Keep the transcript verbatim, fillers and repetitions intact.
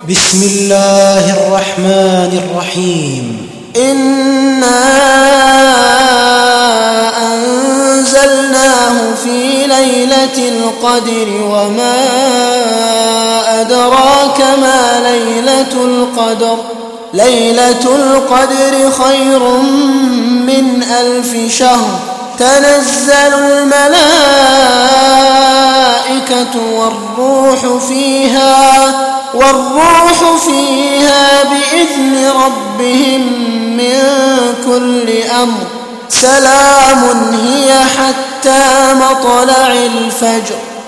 بسم الله الرحمن الرحيم. إنا أنزلناه في ليلة القدر وما أدراك ما ليلة القدر ليلة القدر خير من ألف شهر. تنزل الملائكة والروح فيها والروح فيها بإذن ربهم من كل أمر. سلام هي حتى مطلع الفجر.